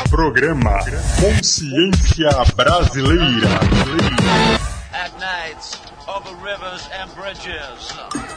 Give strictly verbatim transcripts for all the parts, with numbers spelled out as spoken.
Programa Consciência Brasileira. At night, over rivers and bridges.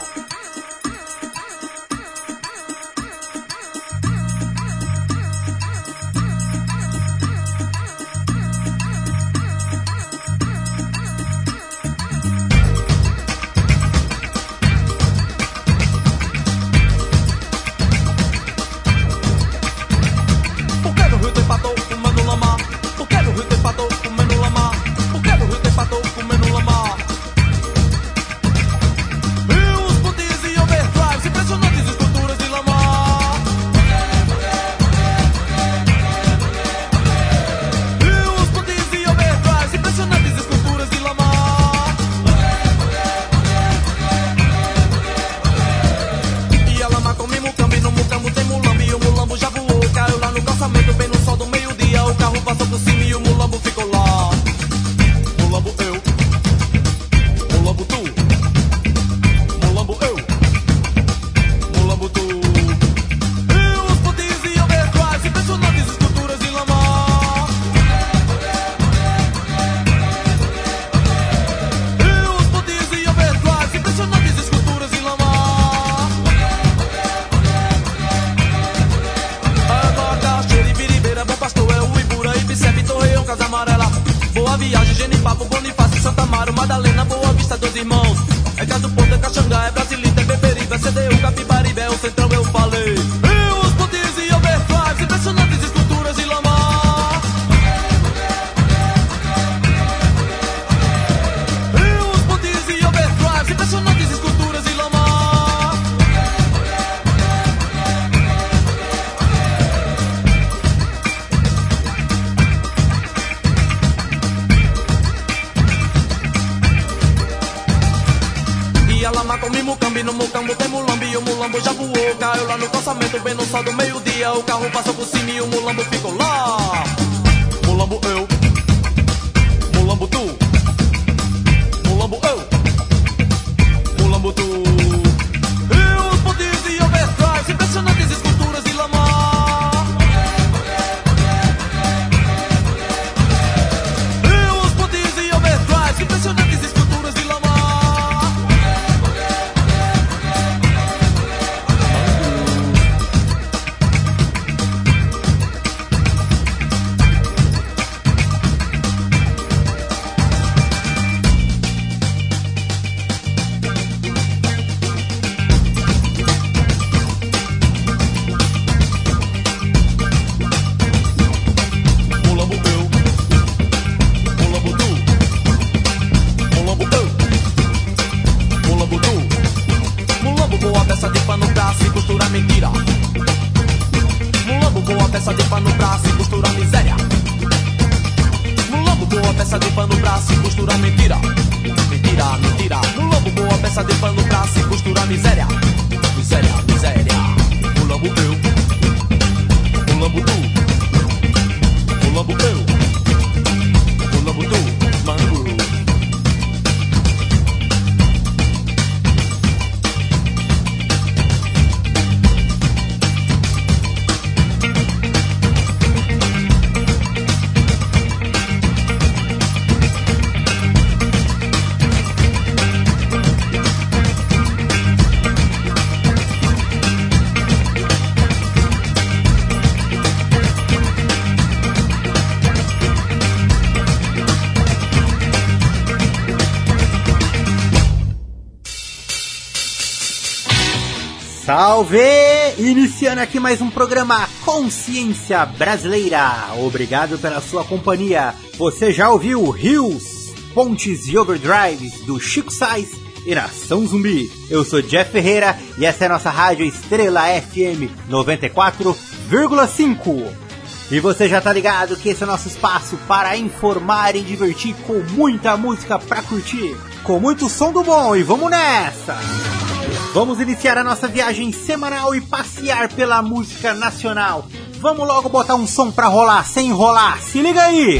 Salve! Iniciando aqui mais um programa Consciência Brasileira. Obrigado pela sua companhia. Você já ouviu Rios, Pontes e Overdrives do Chico Sainz e Nação Zumbi. Eu sou Jeff Ferreira e essa é a nossa rádio Estrela F M noventa e quatro vírgula cinco. E você já tá ligado que esse é o nosso espaço para informar e divertir com muita música pra curtir, com muito som do bom, e vamos nessa! Vamos iniciar a nossa viagem semanal e passear pela música nacional. Vamos logo botar um som pra rolar, sem enrolar, se liga aí!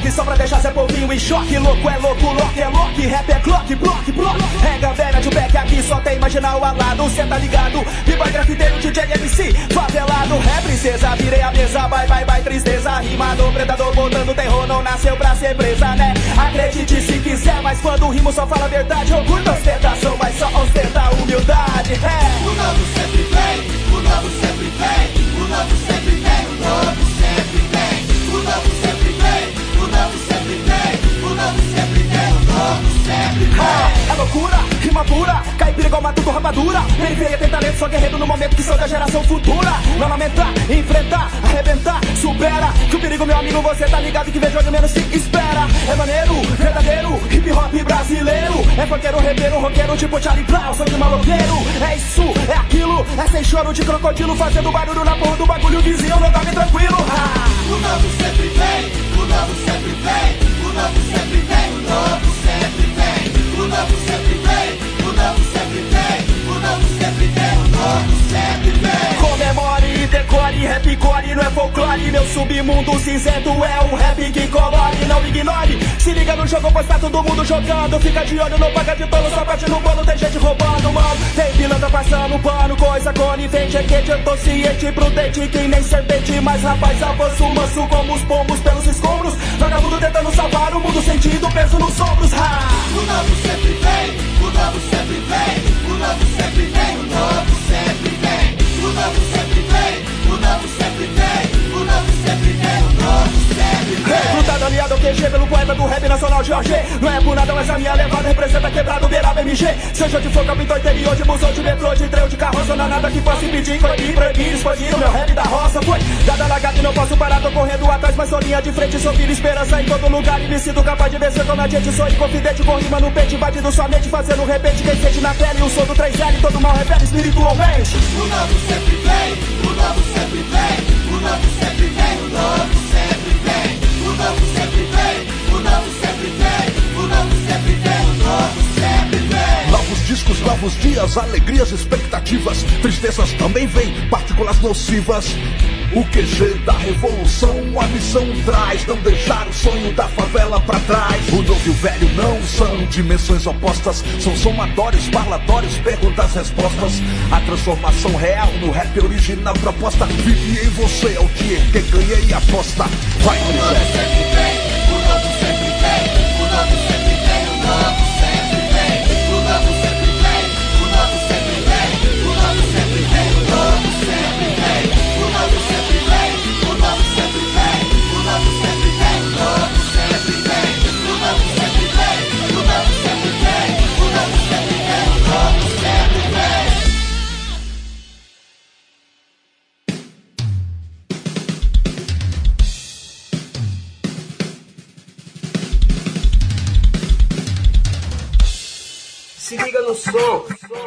rock só pra deixar seu povinho em choque. Louco é louco, louco é louco, rap é clock, block, block. Rega velha de back aqui só tem marginal alado, cê tá ligado? B-boy grafiteiro, D J M C, favelado. É princesa, virei a mesa, bye bye bye tristeza. Rimador, predador, botando terror, não nasceu pra ser presa, né? Acredite se quiser, mas quando o rimo só fala a verdade, eu curto a ostentação, mas só ostenta a humildade. É. O novo sempre vem, o novo sempre vem, o novo sempre vem, o novo sempre vem, o novo sempre vem, o novo sempre vem, o novo sempre vem, o novo sempre vem. É, é loucura, rima pura, caipira igual matuto rapadura. Periferia tem talento, sou guerreiro no momento que sou da geração futura. Não lamentar, enfrentar, arrebentar, supera. Que o perigo, meu amigo, você tá ligado que vejo onde menos se espera. É maneiro, verdadeiro, hip hop brasileiro. É funkeiro, rebeiro, roqueiro, tipo Charlie Brown, sangue maloqueiro. É isso, é aquilo, é sem choro de crocodilo, fazendo barulho na porra do bagulho, vizinho, não dorme tranquilo. Ah. O novo sempre vem, o novo sempre vem, o novo sempre vem, o novo sempre vem, o novo sempre vem, o novo sempre vem, o novo sempre vem, o novo sempre vem. Comemore e decore, rap core, não é folclore. Meu submundo cinzento é um rap que colore, não ignore. Se liga no jogo, pois tá todo mundo jogando. Fica de olho, não paga de tolo, só bate no bolo, tem gente roubando, mano. Tem pilantra passando pano, coisa conivente, é quente, eu tô ciente, prudente, que nem serpente. Mas rapaz, avanço manso como os pombos pelos escombros. Vagabundo tentando salvar o mundo, sentindo peso nos ombros. Ha! O novo sempre vem, o novo sempre vem, o novo sempre vem, o novo sempre vem, o novo sempre vem, o novo sempre vem, o novo sempre vem, o novo sempre vem. Recrutado aliado ao Q G pelo poeta do rap nacional Jorge. Não é por nada, mas a minha levada representa quebrado, beirado M G. Seja de fogo, pintou interior, de busão, de metrô, de trem, de carroça. Não há nada que possa impedir, coibir, proibir, expandir o meu rap da roça. Foi dada lagada e não posso parar, tô correndo atrás, mas sou linha de frente. Sou filho, esperança em todo lugar e me sinto capaz de vencer toda a gente. Sou inconfidente, com rima no peito, invadindo sua mente, fazendo repente. Quem sente na pele o som do três L, todo mal revela espiritualmente. O novo sempre vem, o novo sempre vem, o novo sempre vem, o novo sempre vem, o novo sempre vem, o novo sempre vem, o novo sempre vem, o novo sempre vem. Novos discos, novos dias, alegrias, expectativas, tristezas também vêm, partículas nocivas. O Q G da revolução, a missão traz não deixar o sonho da favela pra trás. O novo e o velho não são dimensões opostas, são somatórios, parlatórios, perguntas, respostas. A transformação real no rap original proposta vive em você, é o que que ganhei a aposta. Vai, o novo sempre vem, o novo sempre vem, o novo sempre vem, o novo sempre vem, o novo sempre vem, o novo sempre vem, o novo sempre vem, o novo sempre vem, o novo sempre vem, o novo sempre vem, o novo sempre vem, o novo sempre vem, o novo sempre vem, o novo sempre vem, o novo sempre vem, o novo sempre vem. Se liga no som.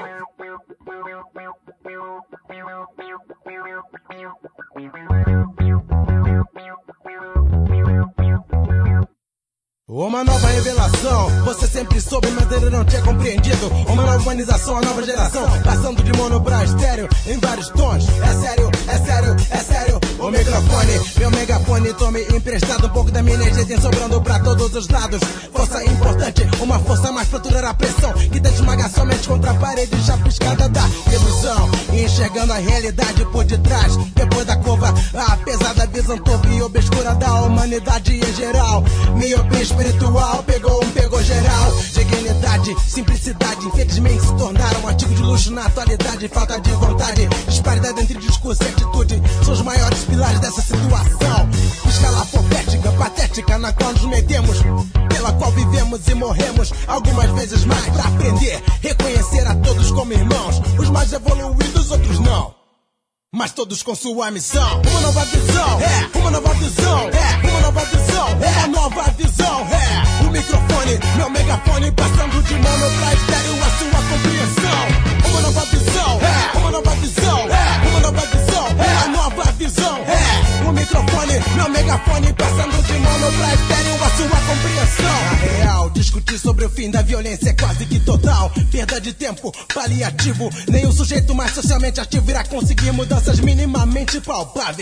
Uma nova revelação, você sempre soube, mas ele não tinha compreendido. Uma nova humanização, a nova geração, passando de mono pra estéreo em vários tons. É sério, é sério, é sério. O microfone, meu megafone, tome emprestado um pouco da minha energia, tem sobrando pra todos os lados. Força importante, uma força mais pra aturar a pressão que tenta esmagar somente contra a parede chapiscada da ilusão. E enxergando a realidade por detrás, depois da curva, a pesada visão torpe e obscura da humanidade em geral. Miopia espiritual, pegou um, pegou geral. Dignidade, simplicidade, infelizmente se tornaram um artigo de luxo na atualidade. Falta de vontade, disparidade entre discurso e atitude são os maiores pilares dessa situação. Escala profética, patética na qual nos metemos, pela qual vivemos e morremos algumas vezes mais pra aprender, reconhecer a todos como irmãos. Os mais evoluídos, outros não, mas todos com sua missão. Uma nova visão, é, uma nova visão, é, uma nova visão, é, uma nova visão, é. O microfone, meu megafone, passando de mono pra estéreo a sua compreensão. Uma nova visão, é, uma nova visão, é, uma nova visão, é, a nova visão, é. O microfone, meu megafone, passando de mono pra estéreo a sua compreensão. Na real, discutir sobre o fim da violência é quase que total perda de tempo, paliativo. Nem o sujeito mais socialmente ativo irá conseguir mudanças minimamente palpáveis.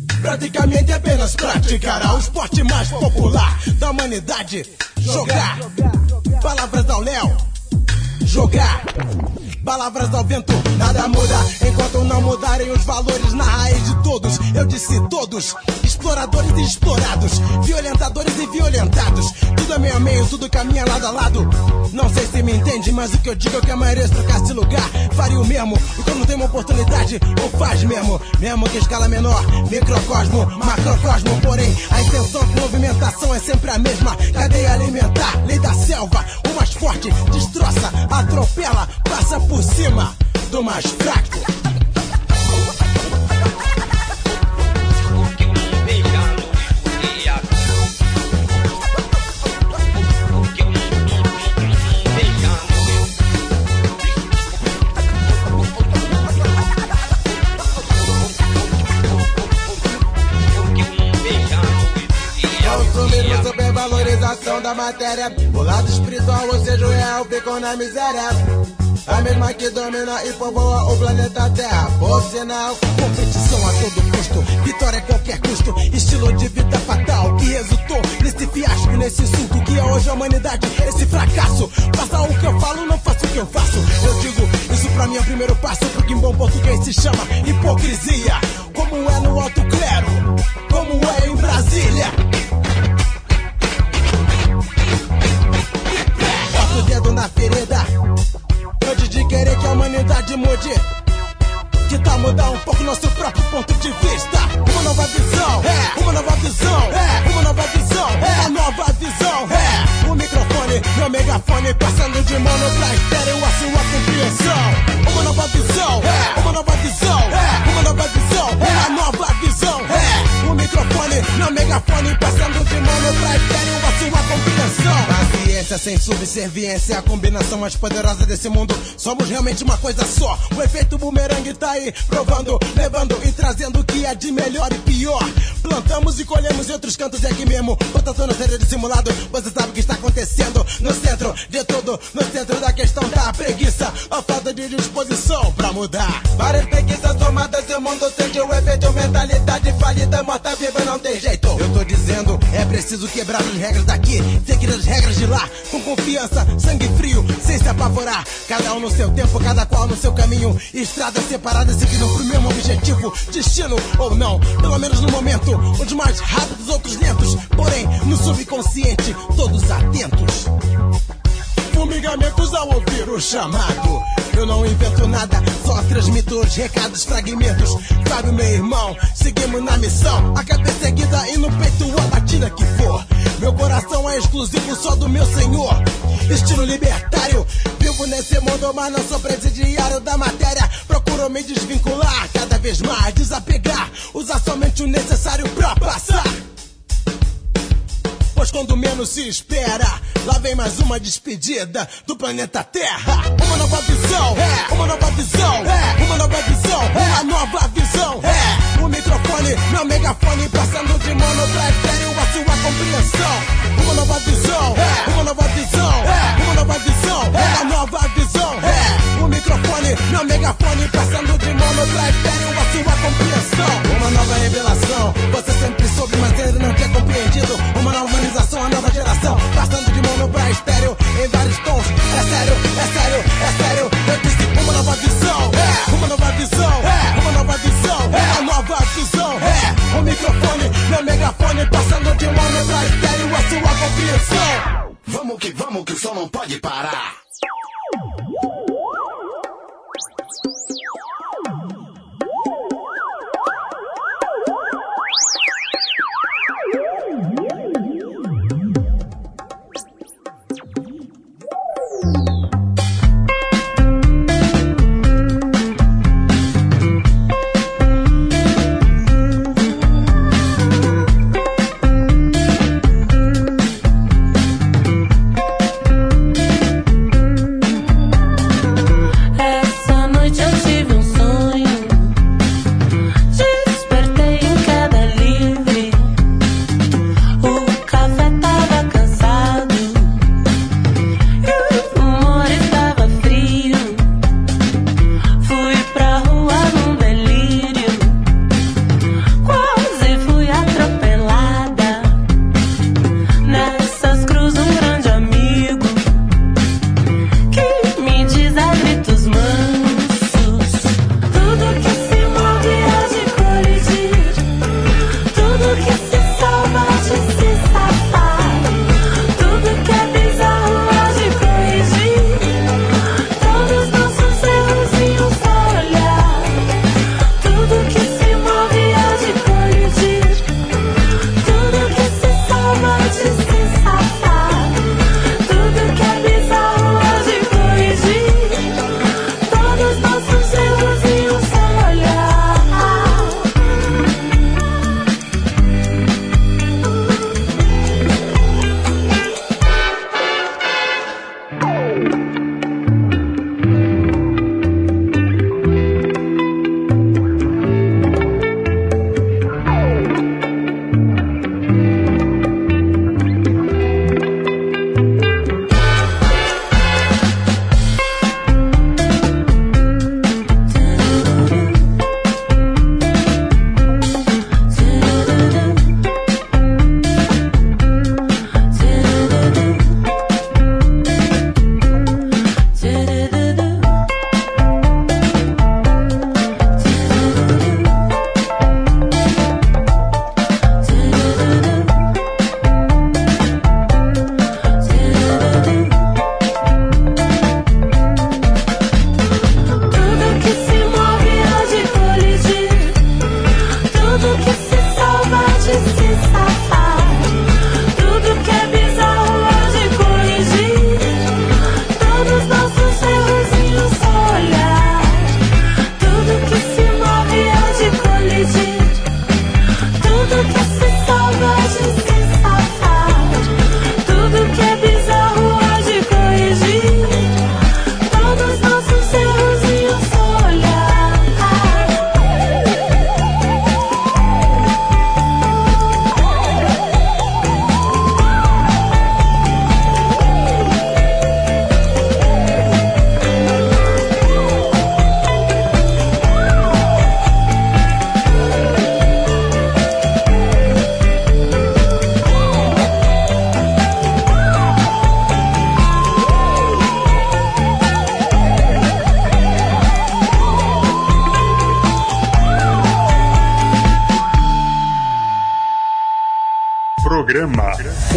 praticamente apenas praticará o esporte mais popular da humanidade. Jogar, palavras ao Léo, jogar. Palavras ao vento, nada muda enquanto não mudarem os valores na raiz de todos. Eu disse todos, exploradores e explorados, violentadores e violentados. Tudo é meio a meio, tudo caminha lado a lado. Não sei se me entende, mas o que eu digo é que a maioria se trocasse de lugar faria o mesmo. E quando tem uma oportunidade, ou faz mesmo. Mesmo que escala menor, microcosmo, macrocosmo. Porém, a intenção de movimentação é sempre a mesma. Cadeia alimentar, lei da selva. O mais forte destroça, atropela, passa por por cima do mais fraco. Consumismo, supervalorização da matéria. O lado espiritual, ou seja, o real, ficou na miséria. A mesma que domina e povoa o planeta Terra. Por sinal, competição a todo custo, vitória a qualquer custo, estilo de vida fatal que resultou nesse fiasco, nesse insulto que é hoje a humanidade, esse fracasso. Faça o que eu falo, não faça o que eu faço. Eu digo, isso pra mim é o primeiro passo pro que em bom português se chama hipocrisia. Como é no alto clero, como é em Brasília. Bota o dedo na ferida antes de querer que a humanidade mude. Que tal mudar um pouco nosso próprio ponto de vista? Uma nova visão, é, uma nova visão, é, uma nova visão, é, uma nova visão, é. O microfone, meu megafone, passando de mano pra estéreo a sua compreensão. Uma nova visão, é, uma nova visão, é, uma nova visão, é, uma nova visão, é. O microfone, meu megafone, passando de mano pra estéreo a sua compreensão. Paciência sem subserviência, a combinação mais poderosa desse mundo. Somos realmente uma coisa só. O efeito bumerangue tá aí, provando, levando e trazendo o que é de melhor e pior. Plantamos e colhemos em outros cantos, é aqui mesmo. Portanto, não seja dissimulado, você sabe o que está acontecendo. No centro de tudo, no centro da questão tá a preguiça, a falta de disposição pra mudar. Várias preguiças tomadas e o mundo sente o efeito. Mentalidade falida, morta viva, não tem jeito. Eu tô dizendo, é preciso quebrar as regras daqui, seguir as regras de lá, com confiança, sangue frio, sem se apavorar. Cada um no seu tempo, cada qual no seu caminho. Estradas separadas seguindo pro mesmo objetivo. Destino ou não, pelo menos no momento. Uns mais rápidos, outros lentos. Porém, no subconsciente, todos atentos. Fumigamentos ao ouvir o chamado. Eu não invento nada, só transmito os recados, fragmentos. Fábio, meu irmão, seguimos na missão. A cabeça erguida e no peito a batida que for. Meu coração é exclusivo só do meu senhor. Estilo libertário, vivo nesse mundo, mas não sou presidiário da matéria. Procuro me desvincular, cada vez mais desapegar. Usar somente o necessário pra passar. Pois quando menos se espera, lá vem mais uma despedida do planeta Terra. Uma nova visão, é, uma nova visão, é, uma nova visão, é, uma nova visão, é. O microfone, meu megafone, passando de mano pra estéreo a sua compreensão. Uma nova visão, é, uma nova visão, é, uma nova visão, é, uma nova visão, é. O microfone, meu megafone, passando de mano pra estéreo a sua compreensão. Uma nova revelação, você sempre soube, mas ainda não tinha compreendido. Uma nova humanização, a nova geração, passando de mono pra estéreo em vários tons. É sério, é sério, é sério. Eu disse uma nova visão, é, uma nova visão, é, uma nova visão, é, uma nova visão, é. O microfone, meu megafone, passando de mono pra estéreo a sua compreensão. Vamos que vamos, que o som não pode parar.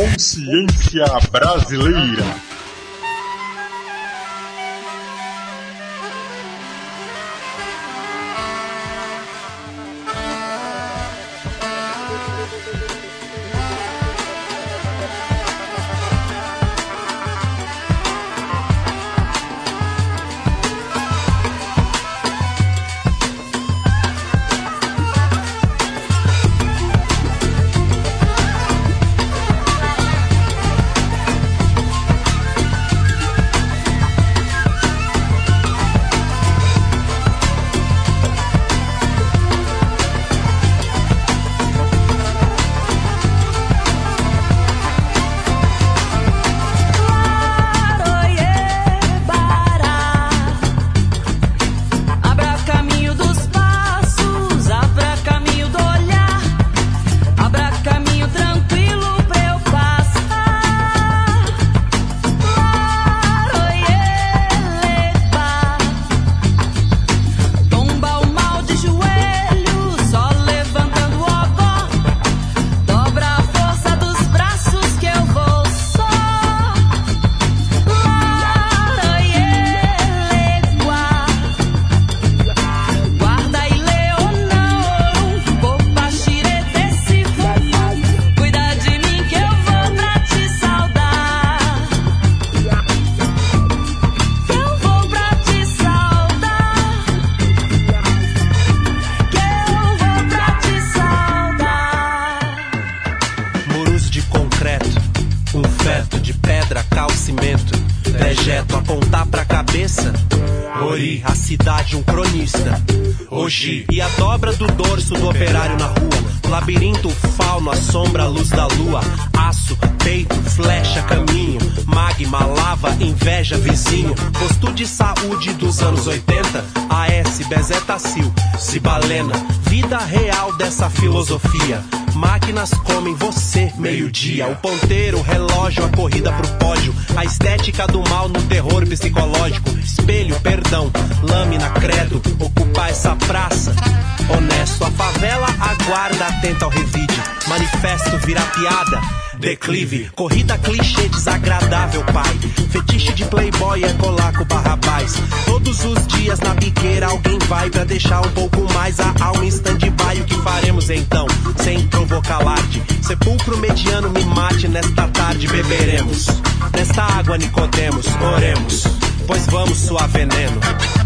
Consciência Brasileira. E a dobra do dorso do operário na rua. Labirinto fauno, a sombra, a luz da lua. Aço, peito, flecha, caminho. Magma, lava, inveja, vizinho. Posto de saúde dos anos oitenta. A S, Bezetacil, Cibalena. Vida real dessa filosofia. Máquinas comem você, meio-dia. O ponteiro, o relógio, a corrida pro pódio. A estética do mal no terror psicológico. Espelho, perdão, lâmina, credo. Ocupar essa praça. Honesto, a favela aguarda, atenta ao revide. Manifesto, vira piada. Declive, corrida clichê desagradável, pai. Fetiche de playboy é colaco barrabás. Todos os dias na biqueira alguém vai pra deixar um pouco mais a alma em stand-by. O que faremos então, sem provocar alarde? Sepulcro mediano me mate, nesta tarde beberemos. Nesta água Nicodemos, oremos, pois vamos suar veneno.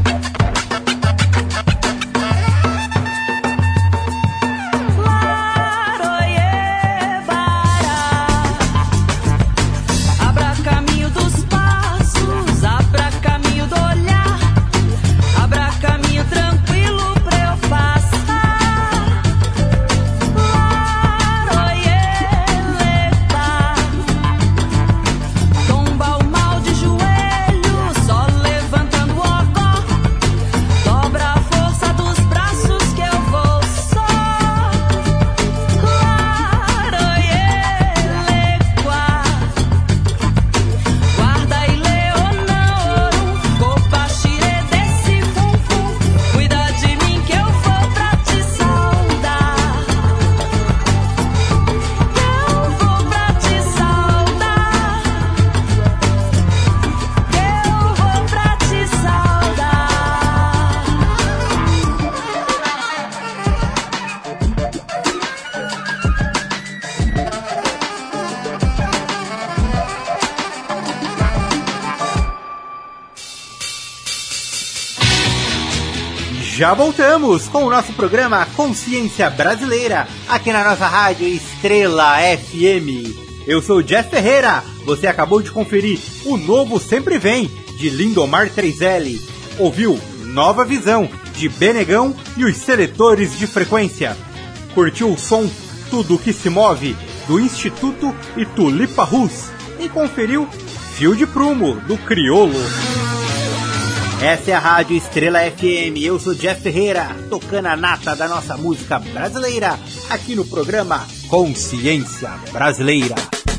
Já voltamos com o nosso programa Consciência Brasileira, aqui na nossa rádio Estrela F M. Eu sou o Jeff Ferreira, você acabou de conferir o novo Sempre Vem, de Lindomar três L. Ouviu Nova Visão, de Benegão e os Seletores de Frequência. Curtiu o som Tudo Que Se Move, do Instituto e Tulipa Rus. E conferiu Fio de Prumo, do Criolo. Essa é a Rádio Estrela F M, eu sou Jeff Ferreira, tocando a nata da nossa música brasileira, aqui no programa Consciência Brasileira.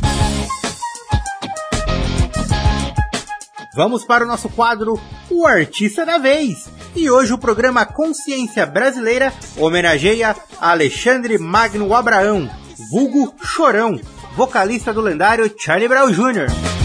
Vamos para o nosso quadro O Artista da Vez. E hoje o programa Consciência Brasileira homenageia Alexandre Magno Abraão, vulgo Chorão, vocalista do lendário Charlie Brown Júnior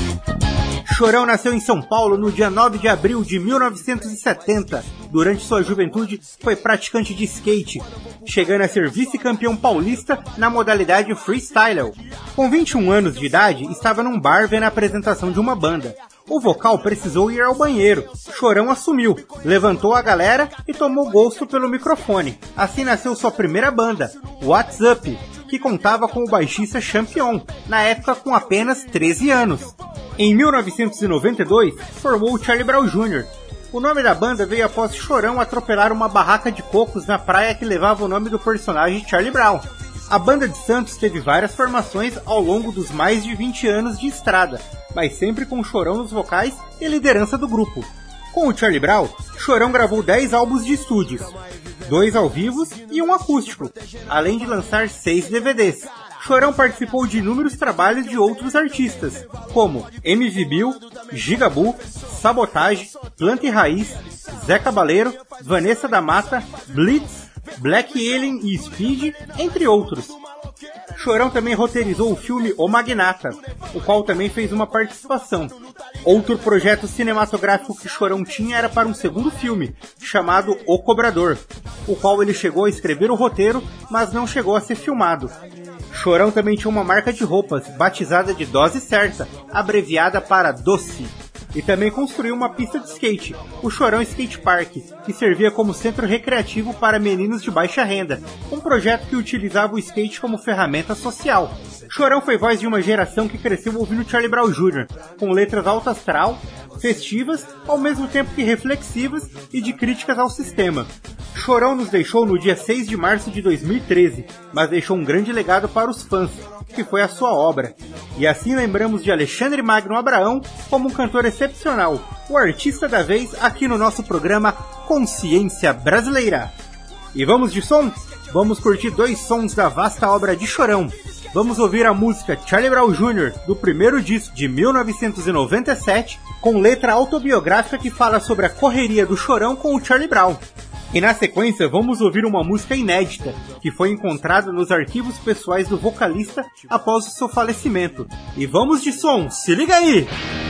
Chorão nasceu em São Paulo no dia nove de abril de mil novecentos e setenta. Durante sua juventude, foi praticante de skate, chegando a ser vice-campeão paulista na modalidade freestyle. Com vinte e um anos de idade, estava num bar vendo a apresentação de uma banda. O vocal precisou ir ao banheiro. Chorão assumiu, levantou a galera e tomou gosto pelo microfone. Assim nasceu sua primeira banda, What's Up, que contava com o baixista Champion, na época com apenas treze anos. Em mil novecentos e noventa e dois, formou o Charlie Brown Júnior O nome da banda veio após Chorão atropelar uma barraca de cocos na praia que levava o nome do personagem Charlie Brown. A banda de Santos teve várias formações ao longo dos mais de vinte anos de estrada, mas sempre com Chorão nos vocais e liderança do grupo. Com o Charlie Brown, Chorão gravou dez álbuns de estúdios, dois ao vivo e um acústico, além de lançar seis D V Ds. Chorão participou de inúmeros trabalhos de outros artistas, como M V Bill, Gigabu, Sabotage, Planta e Raiz, Zé Cabaleiro, Vanessa da Mata, Blitz, Black Alien e Speed, entre outros. Chorão também roteirizou o filme O Magnata, o qual também fez uma participação. Outro projeto cinematográfico que Chorão tinha era para um segundo filme, chamado O Cobrador, o qual ele chegou a escrever o roteiro, mas não chegou a ser filmado. Chorão também tinha uma marca de roupas, batizada de Dose Certa, abreviada para Doce. E também construiu uma pista de skate, o Chorão Skate Park, que servia como centro recreativo para meninos de baixa renda, um projeto que utilizava o skate como ferramenta social. Chorão foi voz de uma geração que cresceu ouvindo Charlie Brown Júnior, com letras alto astral, festivas, ao mesmo tempo que reflexivas e de críticas ao sistema. Chorão nos deixou no dia seis de março de dois mil e treze, mas deixou um grande legado para os fãs, que foi a sua obra. E assim lembramos de Alexandre Magno Abraão como um cantor excepcional, o artista da vez aqui no nosso programa Consciência Brasileira. E vamos de som? Vamos curtir dois sons da vasta obra de Chorão. Vamos ouvir a música Charlie Brown Júnior, do primeiro disco de mil novecentos e noventa e sete, com letra autobiográfica que fala sobre a correria do Chorão com o Charlie Brown. E na sequência vamos ouvir uma música inédita, que foi encontrada nos arquivos pessoais do vocalista após o seu falecimento. E vamos de som, se liga aí!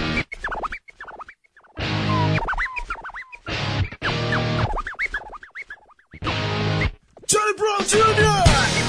Charlie Brown Júnior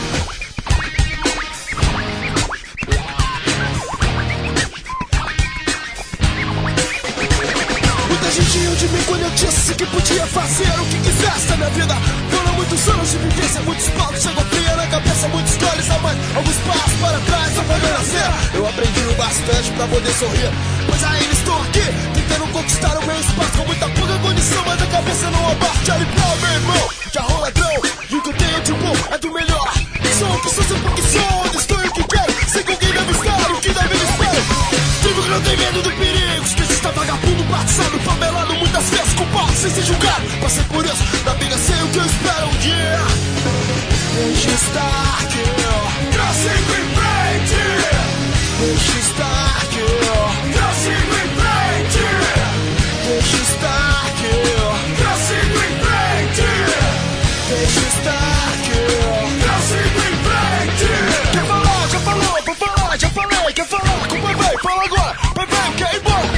Muita gente riu de mim quando eu disse que podia fazer o que quisesse na minha vida. Foram muitos anos de vivência, muitos paus, chegou fria na cabeça, muitos goles a mais, alguns passos para trás, só pra renascer. Eu aprendi o bastante pra poder sorrir, pois ainda estou aqui, tentando conquistar o meu espaço, com muita pouca condição, mas a cabeça não abate. Charlie Brown, meu irmão, já rola ladrão, e o que eu tenho de bom é do melhor. Sou o que sou, sempre que sou, onde estou e o que quero, sei com quem deve estar, o que deve me espero. Trigo que não tem medo do perigo, esqueci está vagabundo, batizado, favelado, muitas vezes culpado, sem ser julgado. Passei por isso, na vida sei o que eu espero um dia. Deixa estar aqui, eu sigo em frente. Deixa estar aqui, eu sigo em frente. Deixa estar aqui, eu sigo em frente. Deixa estar aqui, eu sigo em frente. Quer falar, já falou, pra falar, já falei. Quer falar com o bebê, fala agora. Bebê, quer ir embora.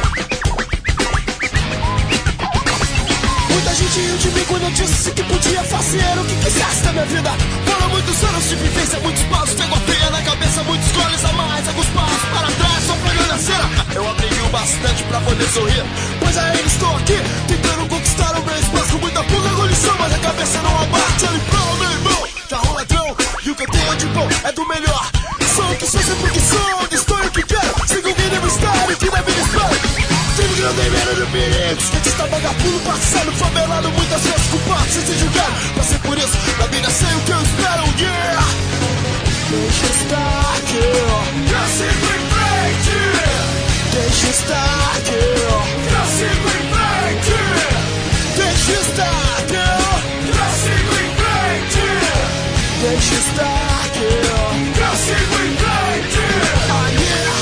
Muita gente riu de mim quando eu disse que podia fazer o que quisesse na minha vida. Foram muitos anos de vivência, muitos passos, pegou feia na cabeça, muitos goles a mais, alguns passos para trás, só pra ganhar cena. Eu aprendi o bastante pra poder sorrir, pois ainda estou aqui, tentando conquistar o meu espaço, com muita pouca condição, mas a cabeça não abate. Charlie Brown, meu irmão, já rola ladrão, e o que eu tenho de bom é do melhor. Sou o que sou, sempre que sou, onde estou e o que quero, sei com quem devo estar e o que deve me esperar. Trigo que não tem medo de perigo, skatista vagabundo, passado, favelado, muitas vezes culpado, sem ser julgado. Passei por isso, na vida sei o que eu espero um dia. Deixa estar aqui, eu sigo em frente. Deixa estar aqui, eu sigo em frente. Deixa estar aqui, eu sigo em frente. Deixa estar aqui, eu sigo em frente. Ah, yeah.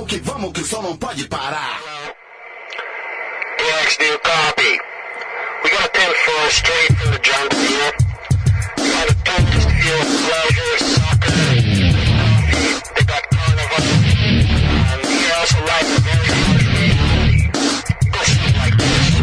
vamos que vamos, que o som não pode parar. D X D copy. We got a ten four straight from the jungle here. We got a dentist field, pleasure, soccer. They got carnival. And we also like a very harsh reality. Goes something like this.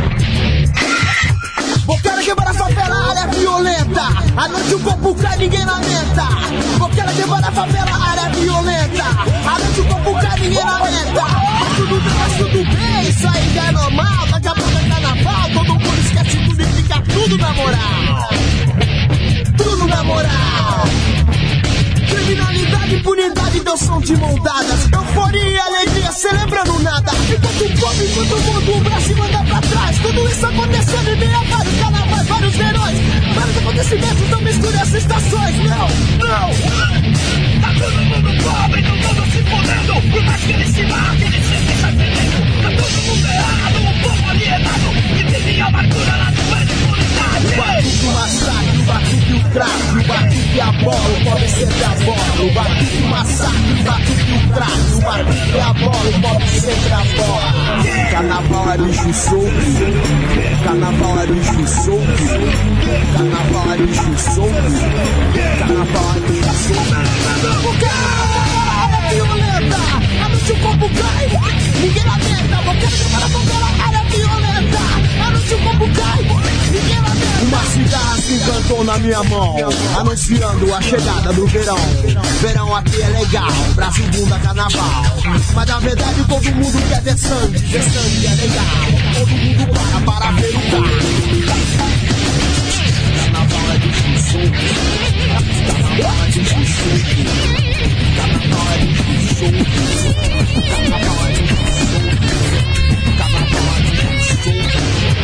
Vou quero quebrar a favela, a área violenta. A noite o corpo cai, ninguém lamenta. Vou quero quebrar a favela, a área violenta. A noite o corpo cai, ninguém lamenta. Mas tudo bem, mas tudo bem, isso aí já é normal. Daqui a pouco é carnaval, todo mundo esquece tudo e fica tudo na moral. Tudo na moral. Criminalidade, impunidade, deu som de montadas. Euforia, alegria, celebrando nada. Enquanto o povo, enquanto o mundo, o Brasil anda pra trás. Tudo isso acontecendo em meio a vários carnavais, vários verões. Vários acontecimentos, não misture as estações. Não, não. Tá todo mundo pobre, todo mundo se fodendo. Por mais que ele se mate, ele sempre sai perdendo. Tá todo mundo errado, o povo alienado. Que vive a amargura lá do grande impunidade. O batuque, o massacre, o batuque, o craque. O batuque, a bola, o pobre sempre a bola. O batuque, o massacre, o batuque, o craque. O batuque, a bola, o pobre sempre a bola. Carnaval é bicho solto. Carnaval é bicho solto. Carnaval é bicho solto. Carnaval é bicho solto. O cara é violenta. A noite o corpo cai, ninguém lamenta. Vou querer para a favela, área violenta. A noite o corpo cai, ninguém lamenta. Uma cigarra se encantou na minha mão, anunciando a chegada do verão. Verão aqui é legal, Brasil, bunda, carnaval. Mas na verdade todo mundo quer ter sangue. Ter sangue é legal, todo mundo para para ver o carro. Carnaval é difícil. Carnaval é difícil. Carnaval é difícil. Carnaval é difícil. Carnaval é difícil.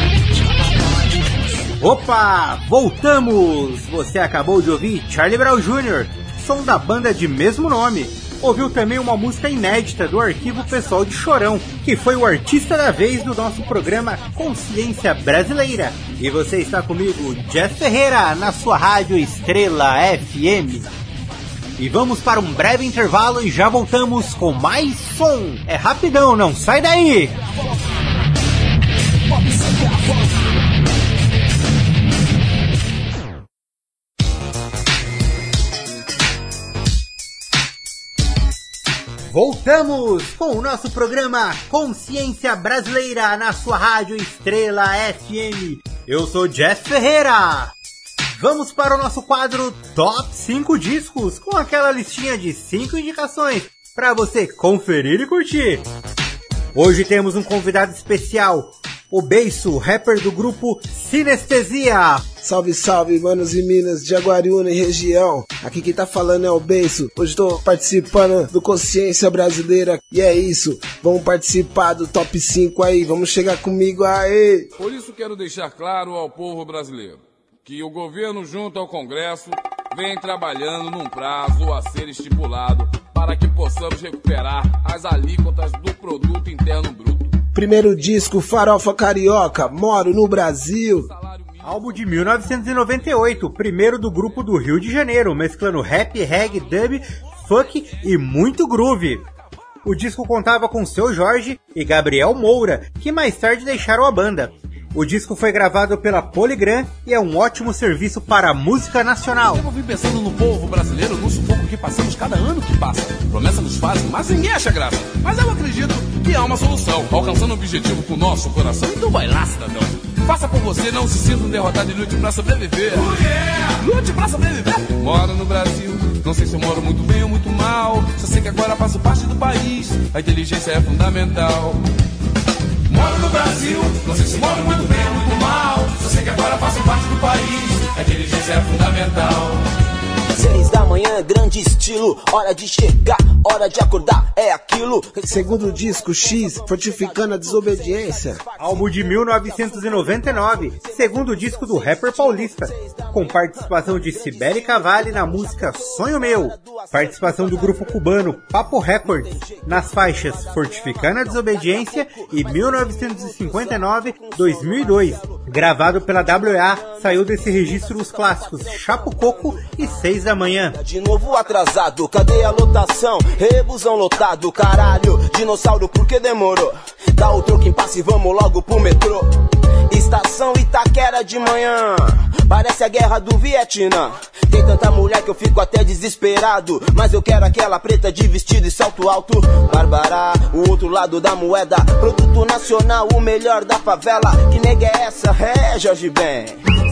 Opa, voltamos! Você acabou de ouvir Charlie Brown Júnior, som da banda de mesmo nome. Ouviu também uma música inédita do arquivo pessoal de Chorão, que foi o artista da vez do nosso programa Consciência Brasileira. E você está comigo, Jeff Ferreira, na sua rádio Estrela F M. E vamos para um breve intervalo e já voltamos com mais som. É rapidão, não sai daí! Voltamos com o nosso programa Consciência Brasileira na sua rádio Estrela F M. Eu sou Jeff Ferreira. Vamos para o nosso quadro Top cinco Discos, com aquela listinha de cinco indicações para você conferir e curtir. Hoje temos um convidado especial, o Beiso, rapper do grupo Sinestesia. Salve, salve, manos e minas de Jaguariúna e região. Aqui quem tá falando é o Beiso. Hoje tô participando do Consciência Brasileira. E é isso, vamos participar do Top cinco aí. Vamos chegar comigo aí. Por isso quero deixar claro ao povo brasileiro que o governo junto ao Congresso vem trabalhando num prazo a ser estipulado para que possamos recuperar as alíquotas do Produto Interno Bruto. Primeiro disco, Farofa Carioca, Moro no Brasil. Álbum de mil novecentos e noventa e oito, primeiro do grupo do Rio de Janeiro, mesclando rap, reggae, dub, funk e muito groove. O disco contava com Seu Jorge e Gabriel Moura, que mais tarde deixaram a banda. O disco foi gravado pela Polygram e é um ótimo serviço para a música nacional. Eu vim pensando no povo brasileiro, no sufoco que passamos cada ano que passa. Promessa nos fazem, mas ninguém acha graça. Mas eu acredito que há uma solução, alcançando o objetivo com o nosso coração. Então vai lá, cidadão. Faça por você, não se sinta um derrotado e lute pra sobreviver. Oh, yeah! Lute pra sobreviver. Moro no Brasil, não sei se eu moro muito bem ou muito mal. Só sei que agora faço parte do país, a inteligência é fundamental. Moro no Brasil, não sei se moro muito bem ou muito mal. Só sei que agora faço parte do país, a inteligência é fundamental. Seis da manhã, grande estilo, hora de chegar, hora de acordar, é aquilo. Segundo disco, X, Fortificando a Desobediência. Álbum de mil novecentos e noventa e nove, segundo disco do rapper paulista, com participação de Sibeli Cavalli na música Sonho Meu, participação do grupo cubano Papo Records nas faixas Fortificando a Desobediência e mil novecentos e cinquenta e nove, dois mil e dois, Gravado pela W A, saiu desse registro os clássicos Chapo Coco e Seis da Manhã. De novo atrasado, cadê a lotação? Rebusão lotado, caralho. Dinossauro, por que demorou? Dá o troco em passe e vamos logo pro metrô. Estação Itaquera de manhã, parece a guerra do Vietnã. Tem tanta mulher que eu fico até desesperado, mas eu quero aquela preta de vestido e salto alto. Bárbara, o outro lado da moeda, produto nacional, o melhor da favela. Que nega é essa? É, Jorge Ben.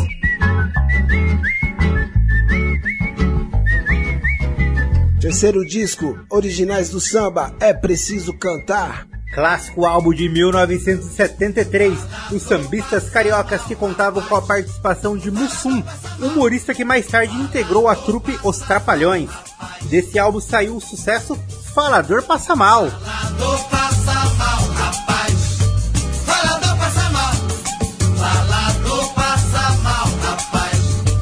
Terceiro disco, Originais do Samba, É Preciso Cantar. Clássico álbum de mil novecentos e setenta e três, os sambistas cariocas que contavam com a participação de Mussum, humorista que mais tarde integrou a trupe Os Trapalhões. Desse álbum saiu o sucesso Falador Passa Mal. Falador passa mal, rapaz. Falador passa mal. Falador passa mal, rapaz.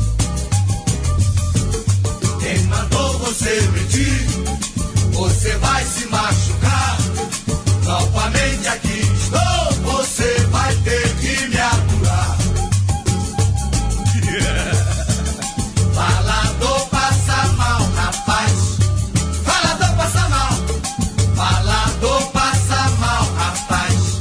Quem mandou você mentir? Você vai se machucar. Novamente aqui estou, você vai ter que me aturar. Yeah. Falador passa mal, rapaz. Falador passa mal. Falador passa mal, rapaz.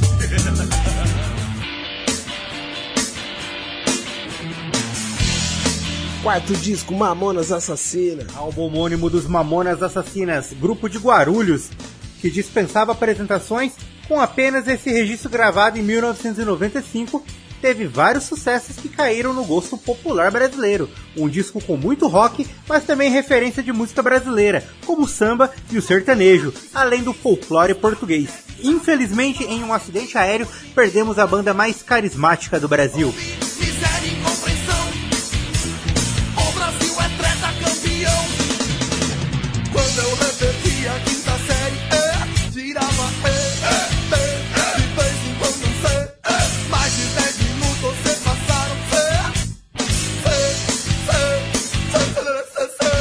Quarto disco, Mamonas Assassinas. Álbum homônimo dos Mamonas Assassinas, grupo de Guarulhos, que dispensava apresentações. Com apenas esse registro gravado em mil novecentos e noventa e cinco, teve vários sucessos que caíram no gosto popular brasileiro. Um disco com muito rock, mas também referência de música brasileira, como o samba e o sertanejo, além do folclore português. Infelizmente, em um acidente aéreo, perdemos a banda mais carismática do Brasil. Miséria e incompreensão. O Brasil é treta campeão. Quando eu repeti a quinta série, é, tirava é, é, é, de vez em quando um C, é, mais de dez minutos você passaram é, C, C, C, C, C,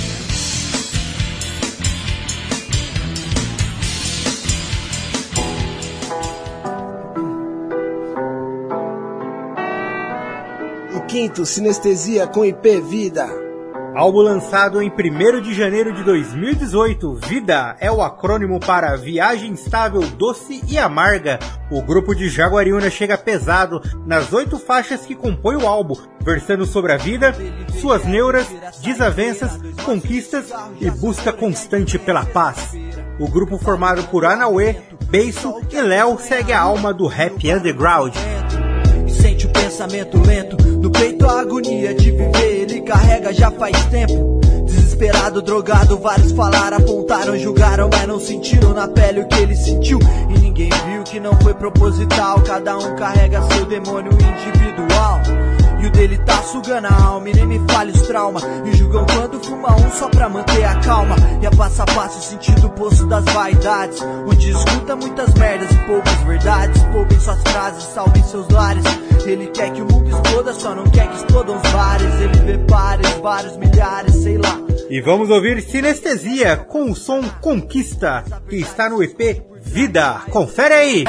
E quinto, Sinestesia com I P Vida. Álbum lançado em primeiro de janeiro de dois mil e dezoito, Vida é o acrônimo para Viagem Instável, Doce e Amarga. O grupo de Jaguariúna chega pesado nas oito faixas que compõem o álbum, versando sobre a vida, suas neuras, desavenças, conquistas e busca constante pela paz. O grupo formado por Anauê, Beiço e Léo segue a alma do rap underground. Sente o pensamento lento, no peito a agonia de viver, ele carrega já faz tempo. Desesperado, drogado, vários falaram, apontaram, julgaram, mas não sentiram na pele o que ele sentiu. E ninguém viu que não foi proposital, cada um carrega seu demônio individual. E o dele tá sugando a alma, e nem me fale os traumas. E julgam quando fuma um só pra manter a calma. E a passo a passo sentindo o poço das vaidades, onde escuta muitas merdas e poucas verdades. Poupem suas frases, salvem seus lares. Ele quer que o mundo exploda, só não quer que explodam os bares. Ele vê pares, vários milhares, sei lá. E vamos ouvir Sinestesia com o som Conquista, que está no E P Vida. Confere aí!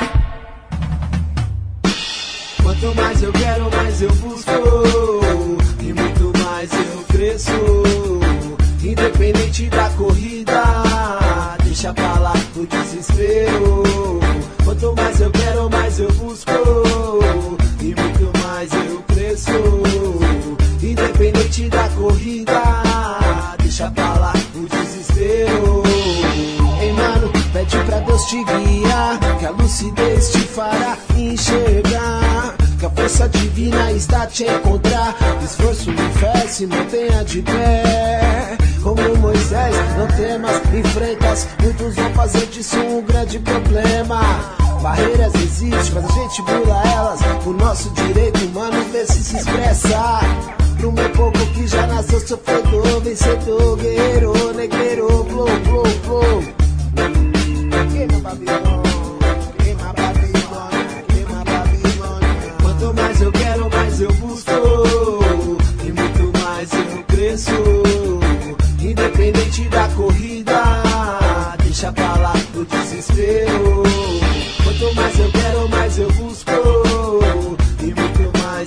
Quanto mais eu quero, mais eu busco, e muito mais eu cresço. Independente da corrida, deixa pra lá o desespero. Quanto mais eu quero, mais eu busco, e muito mais eu cresço. Independente da corrida, deixa pra lá o desespero. Ei mano, pede pra Deus te guiar, que a lucidez te fará enxergar, que a força divina está a te encontrar. Esforço e fé se mantenha de pé, como Moisés, não temas, enfrentas. Muitos vão fazer disso um grande problema. Barreiras existem, mas a gente burla elas. O nosso direito humano vê se se expressa. Pro meu povo que já nasceu sofredor, vencedor, guerreiro, negreiro, flow, flow, flow. Queima Babilônia, queima Babilônia, queima Babilônia. Quanto mais eu quero, mais eu busco, e muito mais eu cresço. Independente da corrida, deixa pra lá o desespero. Quanto mais eu quero, mais eu busco, e muito mais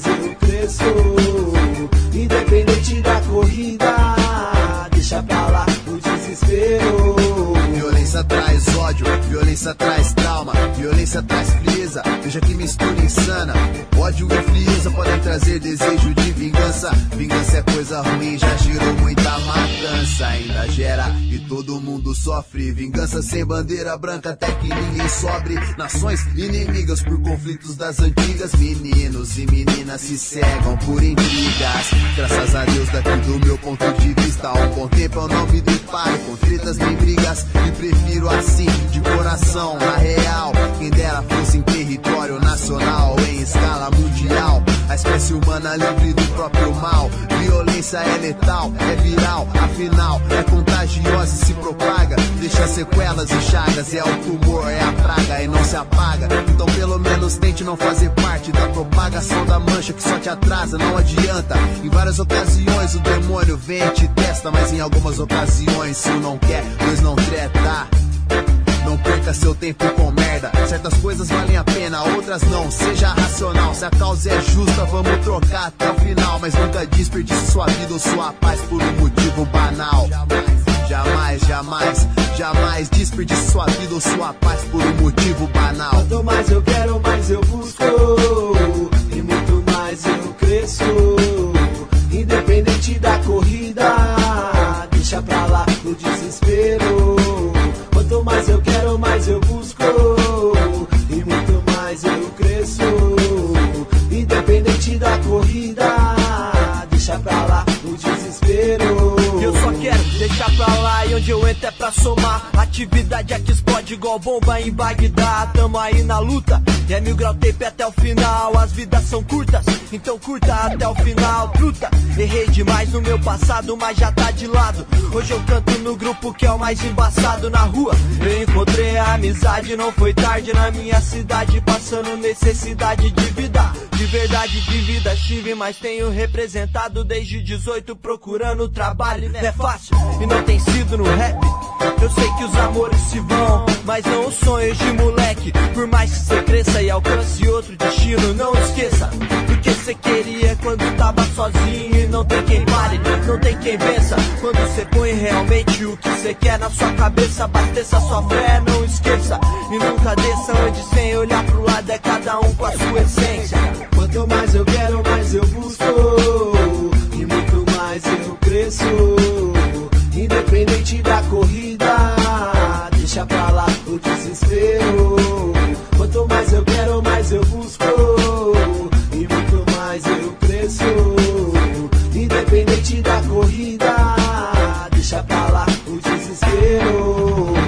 violência traz frieza. Veja que mistura insana. Ódio e frieza podem trazer desejo de vingança. Vingança é coisa ruim, já gerou muita matança. Ainda gera e todo mundo sofre. Vingança sem bandeira branca até que ninguém sobre. Nações inimigas por conflitos das antigas. Meninos e meninas se cegam por intrigas. Graças a Deus daqui do meu ponto de vista, há um bom tempo eu não me deparo com tretas nem brigas. E prefiro assim, de coração, na real. Quem dera fosse em território nacional, em escala mundial. A espécie humana livre do próprio mal. Violência é letal, é viral. Afinal, é contagiosa e se propaga. Deixa sequelas e chagas. É o tumor, é a praga e não se apaga. Então pelo menos tente não fazer parte da propagação da mancha que só te atrasa, não adianta. Em várias ocasiões o demônio vem e te testa, mas em algumas ocasiões, se um não quer, dois não treta. Não perca seu tempo com merda. Certas coisas valem a pena, outras não. Seja racional, se a causa é justa, vamos trocar até o final. Mas nunca desperdice sua vida ou sua paz por um motivo banal. Jamais, jamais, jamais desperdice sua vida ou sua paz por um motivo banal. Quanto mais eu quero, mais eu busco. E muito mais eu cresço. Independente da corrida, deixa pra lá o desespero. Quanto mais eu quero, mais eu busco. E muito mais eu cresço. Independente da corrida, deixa pra lá o desespero. Eu só quero deixar pra lá, e onde eu entro é pra somar. Atividade aqui explode igual bomba em Bagdá. Tamo aí na luta, e é mil grau tape até o final. As vidas são curtas, então curta até o final. Truta, errei demais no meu passado, mas já tá de lado. Hoje eu canto no grupo que é o mais embaçado na rua. Eu encontrei a amizade, não foi tarde na minha cidade. Passando necessidade de vida, de verdade, de vida tive, mas tenho representado desde dezoito procurando trabalho. Não é fácil e não tem sido no rap. Eu sei que os amores se vão, mas não os sonhos de moleque. Por mais que você cresça e alcance outro destino, não esqueça do que você queria quando tava sozinho. E não tem quem pare, não tem quem vença. Quando você põe realmente o que você quer na sua cabeça, abasteça sua fé, não esqueça. E nunca desça onde sem olhar pro lado, é cada um com a sua essência. Quanto mais eu quero, mais eu busco. E muito mais eu cresço. Independente da corrida, deixa pra lá o desespero. Quanto mais eu quero, mais eu busco. E muito mais eu cresço. Independente da corrida, deixa pra lá o desespero.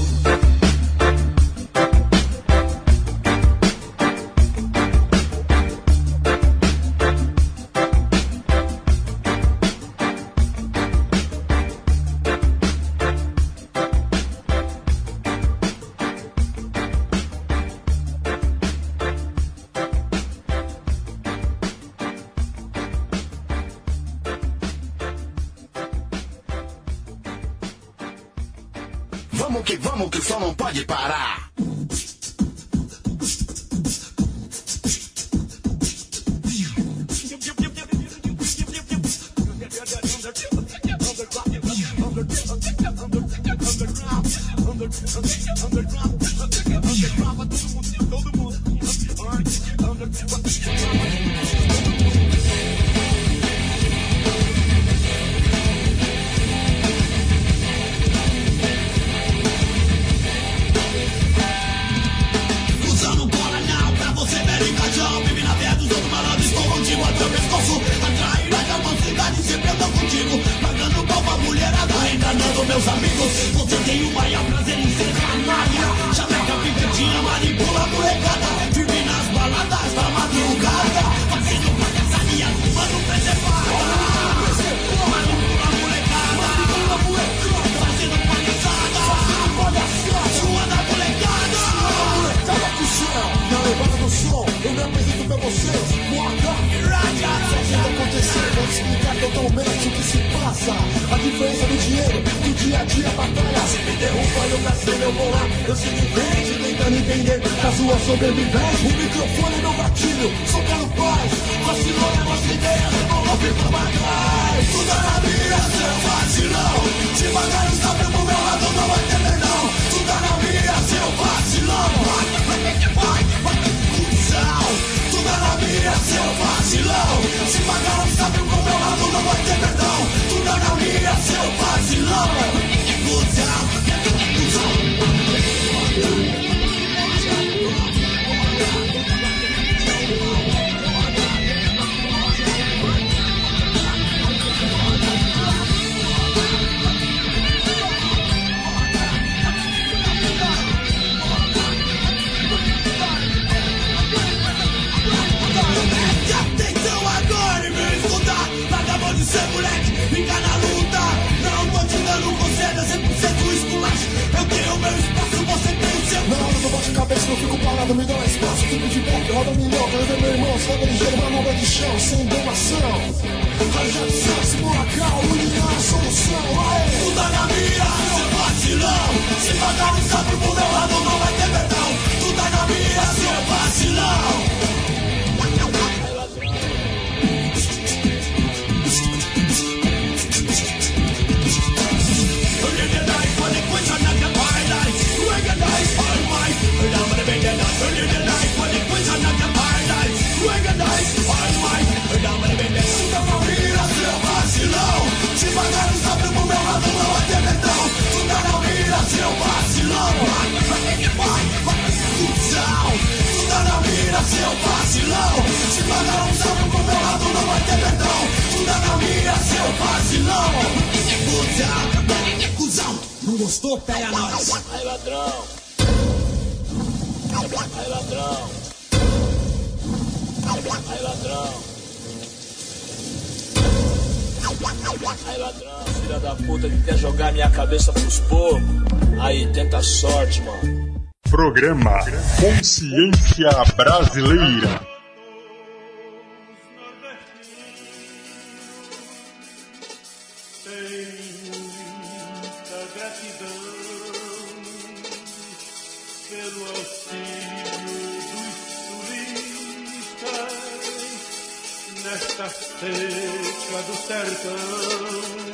Vamos que vamos, que o som não pode parar. Meus amigos, você tem o maior prazer em ser canalha. Chameca, pipetinha, manipula a molecada. Firme nas baladas da madrugada, fazendo palhaçaria, mano preservada. Manipula a molecada, fazendo palhaçada. Sua da molecada. Molecada que céu, na levada do som, eu me apresento pra vocês. Moacá, fazendo acontecer, vou te explicar totalmente o que se passa. A diferença do dinheiro, do dia a dia, batalha. Se me derruba, eu nascer, eu vou lá. Eu sigo em frente, tentando entender da sua sobrevivência. O microfone no gatilho, soltando paz. Vacilou, é nossa ideia, revolve pra trás. Tudo na minha, seu vacilão. Devagar está pro meu lado, não vai ter perdão. Tudo na minha, seu vacilão. Fica na luta, não tô te dando conselho, cem por cento esculacho. Eu tenho meu espaço, você tem o seu. Na hora do bate-cabeça não fico parado, me dá um espaço. Fico de back, roda um milhão, quero ver meu irmão, sobe ligeiro, manobra de chão, sem doação. Rajado Santos, Moacal, União, a solução. Tu tá na mira, seu vacilão. Se pagar um sapo pro meu lado, não vai ter perdão. Tu tá na mira, seu vacilão. Se pagar um sapo pro meu lado, não vai ter perdão. Tu tá na mira, seu vacilão. Tu tá na mira, seu vacilão. Se pagar um sapo pro meu lado, não vai ter perdão. Tu tá na mira, seu vacilão. Cusão, cuzão, não gostou? Pega nós. Aí, ladrão. Aí, ladrão. Aí, ladrão. Aí, ladrão, filha da puta que quer jogar minha cabeça pros porcos. Aí, tenta a sorte, mano. Programa Consciência Brasileira. Pelo auxílio dos turistas nesta seca do sertão.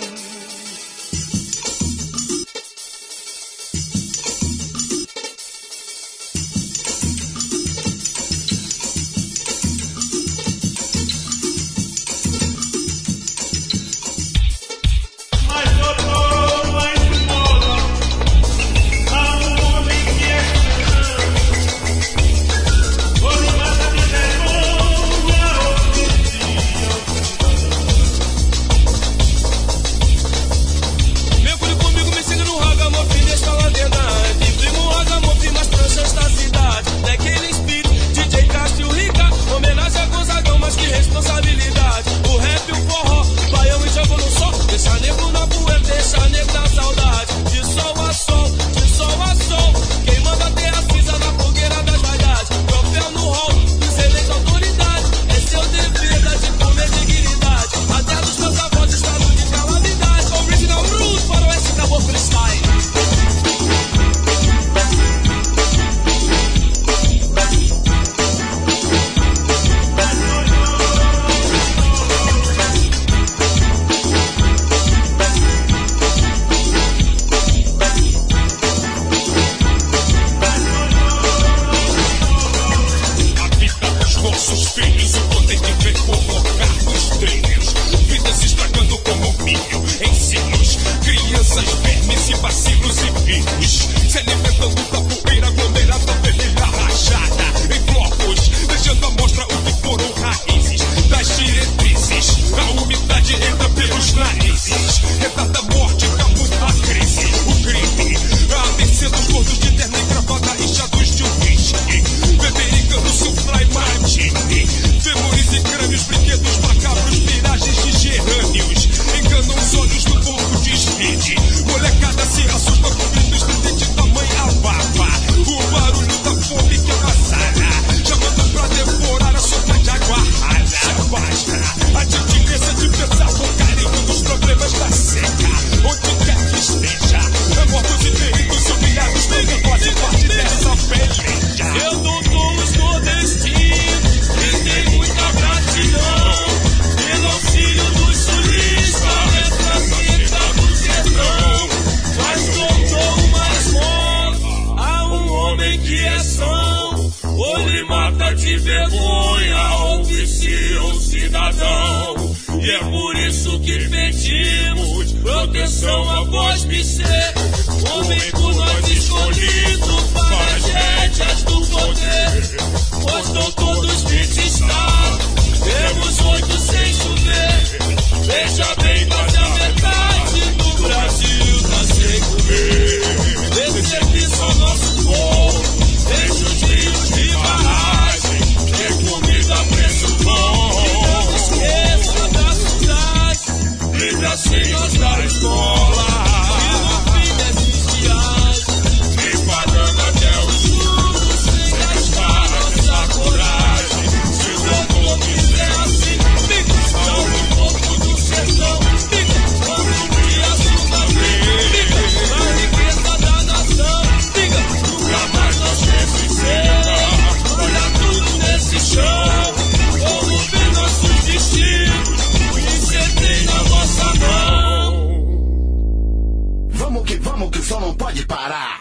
sem nós da escola. E no fim desses dias, preparando até o fim, sem gastar essa coragem. Se o doutor quiser assim, são um pouco do sertão. Vamos unir a segunda vez, a riqueza da nação. Nunca mais nós precisamos olhar tudo nesse chão. Como ver nossos destinos, você tem na nossa mão. Vamos que vamos, que o som não pode parar.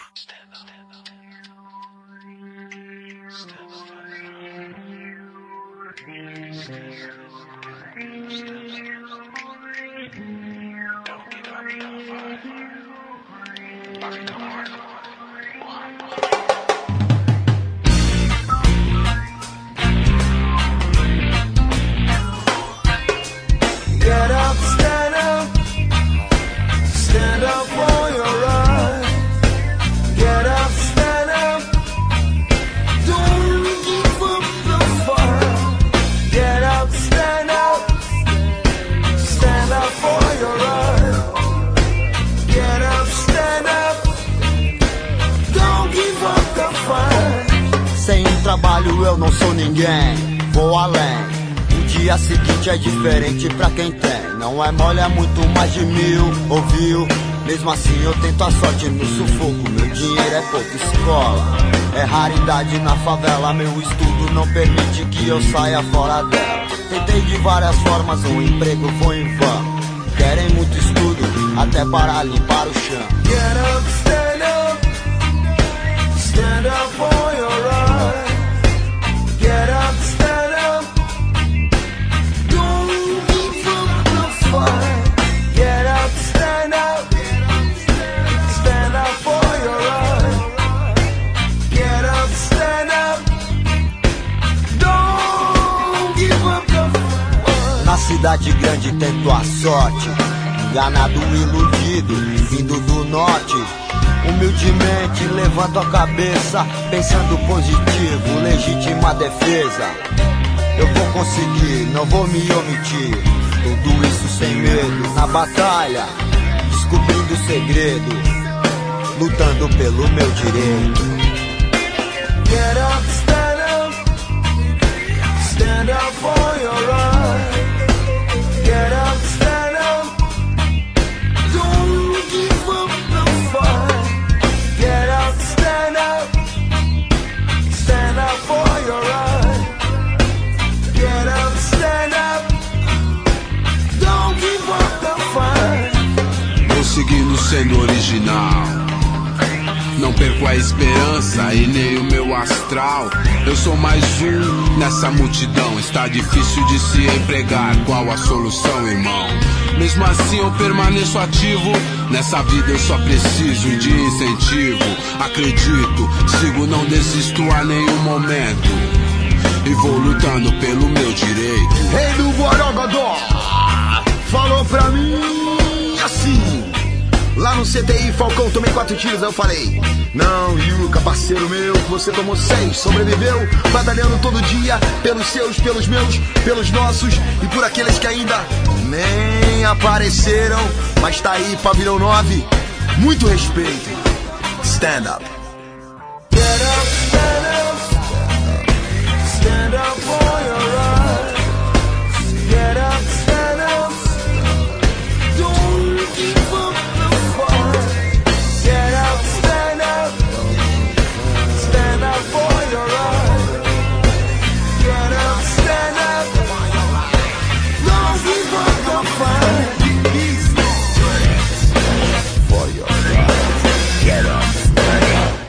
Get up, stand up, stand up for your right. Get up, stand up, don't give up the fight. Get up, stand up, stand up for your right. Get up, stand up, don't give up the fight. Sem trabalho eu não sou ninguém, vou além. O dia seguinte é diferente pra quem tem. Não é mole, é muito mais de mil, ouviu? Mesmo assim eu tento a sorte no sufoco. Meu dinheiro é pouco, escola é raridade na favela. Meu estudo não permite que eu saia fora dela. Tentei de várias formas, um emprego foi em vão. Querem muito estudo, até para limpar o chão. Get up, stand up, stand up for your right. Get up, stand up, don't give up the fight. Get up, stand up, stand up for your right. Get up, stand up, don't give up the fight. Na cidade grande tento a sorte, enganado, iludido, vindo do norte. Humildemente levanto a cabeça, pensando positivo, legítima defesa. Eu vou conseguir, não vou me omitir. Tudo isso sem medo, na batalha, descobrindo o segredo, lutando pelo meu direito. Get up, stand up, stand up for your right. Get up, stand up, don't give up the fight. Get up, stand up, stand up for your right. Get up, stand up, don't give up the fight. Vou seguindo sendo original. Não perco a esperança e nem o meu astral. Eu sou mais um nessa multidão. Está difícil de se empregar. Qual a solução, irmão? Mesmo assim eu permaneço ativo. Nessa vida eu só preciso de incentivo. Acredito, sigo, não desisto a nenhum momento. E vou lutando pelo meu direito. Rei do Borogodó falou pra mim assim. Lá no C T I Falcão tomei quatro tiros, aí eu falei: não, Yuka, parceiro meu, você tomou seis, sobreviveu, batalhando todo dia, pelos seus, pelos meus, pelos nossos e por aqueles que ainda nem apareceram. Mas tá aí, pavilhão nove, muito respeito. Stand up. Get up, stand up, stand up for your right. Get up, stand up, don't give up the fight. Get up, stand up, stand up for your right. Get up, stand up, don't give up the fight. For your right. Get up, stand up.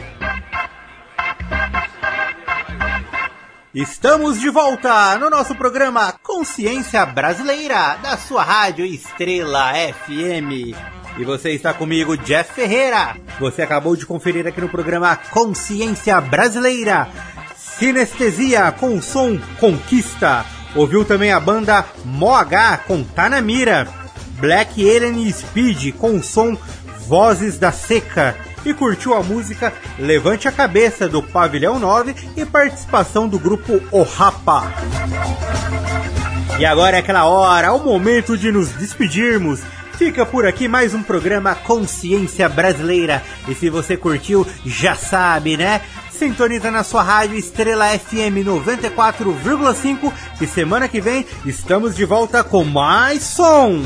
Estamos de volta no nosso programa Consciência Brasileira, da sua rádio Estrela F M. E você está comigo, Jeff Ferreira. Você acabou de conferir aqui no programa Consciência Brasileira, Sinestesia com o som Conquista. Ouviu também a banda Moh com Tá Na Mira, Black Alien Speed com o som Vozes da Seca. E curtiu a música Levante a Cabeça, do Pavilhão nove, e participação do grupo O Rapa. E agora é aquela hora, o momento de nos despedirmos. Fica por aqui mais um programa Consciência Brasileira. E se você curtiu, já sabe, né? Sintoniza na sua rádio Estrela F M noventa e quatro vírgula cinco e semana que vem estamos de volta com mais som.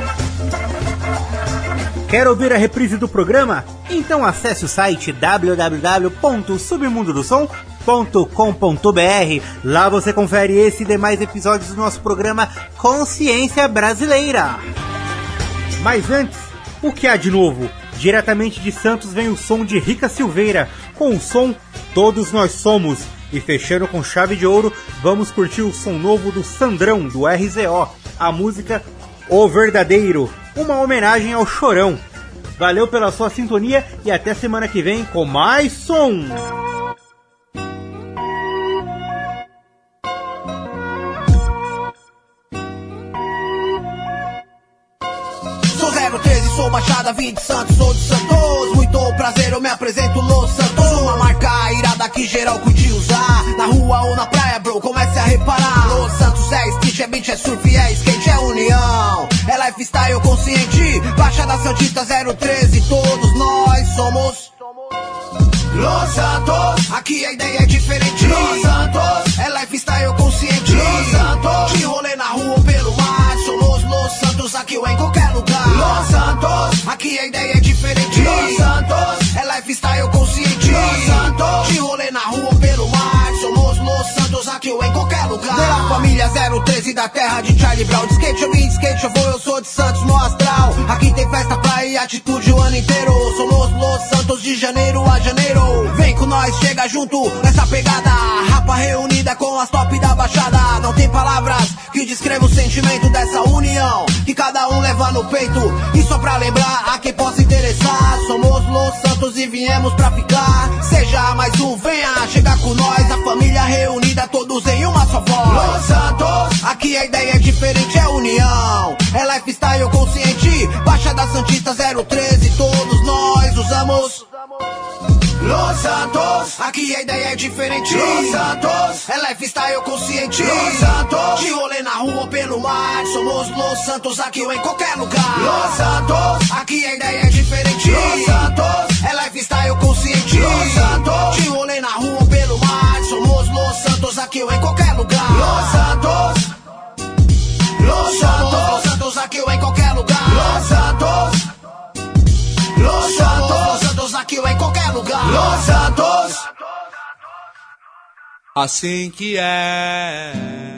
Quer ouvir a reprise do programa? Então acesse o site w w w ponto submundo do som ponto com ponto b r. Lá você confere esse e demais episódios do nosso programa Consciência Brasileira. Mas antes, o que há de novo? Diretamente de Santos vem o som de Rica Silveira, com o som Todos Nós Somos. E fechando com chave de ouro, vamos curtir o som novo do Sandrão, do R Z O, a música O Verdadeiro, uma homenagem ao Chorão. Valeu pela sua sintonia e até semana que vem com mais som! Sou Baixada, vim de Santos, sou de Santos. Muito prazer, eu me apresento, Los Santos. Uma marca irada que geral curte usar. Na rua ou na praia, bro, comece a reparar. Los Santos é street, é beat, é surf, é skate, é união. É lifestyle consciente, Baixada Santista zero treze. Todos nós somos Los Santos. Aqui a ideia é diferente. Los Santos é lifestyle consciente. Los Santos de rolê na rua ou pelo mar. Somos Los Santos, aqui ou em qualquer lugar. Los Santos, aqui a ideia é diferente. Los Santos é lifestyle consciente. Los Santos de rolê na rua ou pelo mar. Somos Los Santos, aqui ou em qualquer lugar. Da família zero treze da terra de Charlie Brown. De skate eu vim, de skate eu vou, eu sou de Santos no astral. Aqui tem festa, praia e atitude o ano inteiro. Somos Los Santos de janeiro a janeiro. Vem com nós, chega junto nessa pegada. Rapa reunida com as top da Baixada. Não tem palavras que descrevam o sentimento dessa união que cada um leva no peito. E só pra lembrar a quem possa interessar, somos Los Santos e viemos pra ficar. Seja mais um, venha chegar com nós. A família reunida, todos em uma só voz. Los Santos, aqui a ideia é diferente, é união. É lifestyle consciente, Baixada Santista zero treze. Todos nós usamos Los Santos, aqui a ideia é diferente. Los Santos, é lifestyle consciente. Los Santos, de rolê na rua ou pelo mar. Somos Los Santos, aqui ou em qualquer lugar. Los Santos, aqui a ideia é diferente. Los Santos, é lifestyle consciente. Los Santos, de rolê na rua ou pelo mar. Somos Los Santos, aqui ou em qualquer lugar. Los Santos, Los Santos, Los Santos, aqui ou em qualquer lugar. Los Santos, Los Santos, Los Santos, aqui ou em qualquer lugar. Los Santos, assim que é.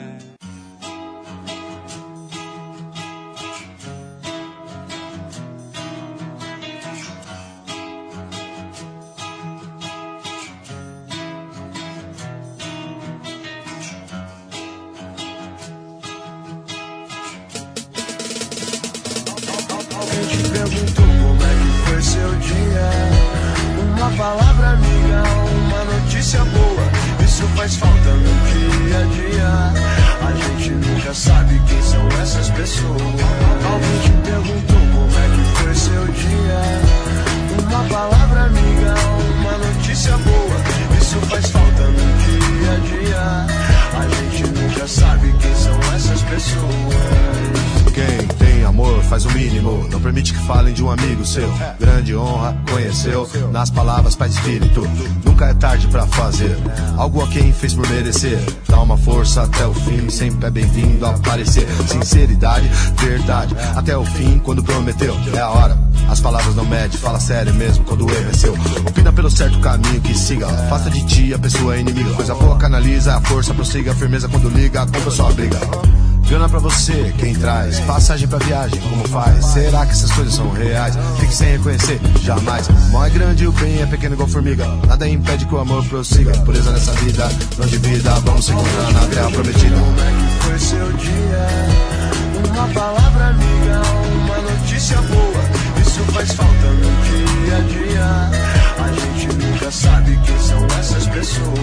Alguém te perguntou como é que foi seu dia? Uma palavra amiga, uma notícia boa, isso faz falta no dia a dia. A gente nunca sabe quem são essas pessoas. Alguém te perguntou como é que foi seu dia? Uma palavra amiga, uma notícia boa, isso faz falta no dia a dia. A gente nunca sabe quem são essas pessoas. Quem tem amor faz o mínimo, não permite que falem de um amigo seu. Grande honra, conheceu, nas palavras pai de espírito. Nunca é tarde pra fazer algo a quem fez por merecer. Dá uma força até o fim, sempre é bem-vindo a aparecer. Sinceridade, verdade, até o fim quando prometeu. É a hora, as palavras não medem, fala sério mesmo quando o erro é seu. Opina pelo certo caminho que siga, afasta de ti a pessoa inimiga. Coisa boa canaliza, a força prossiga, a firmeza quando liga, a culpa só briga. Grana pra você, quem traz passagem pra viagem, como faz? Será que essas coisas são reais? Fique sem reconhecer, jamais. Mal é grande e o bem é pequeno igual formiga. Nada impede que o amor prossiga. Pureza nessa vida, não de vida, vamos se encontrar na terra prometida. Como é que foi seu dia? Uma palavra amiga, uma notícia boa, isso faz falta no dia a dia. A gente nunca sabe quem são essas pessoas.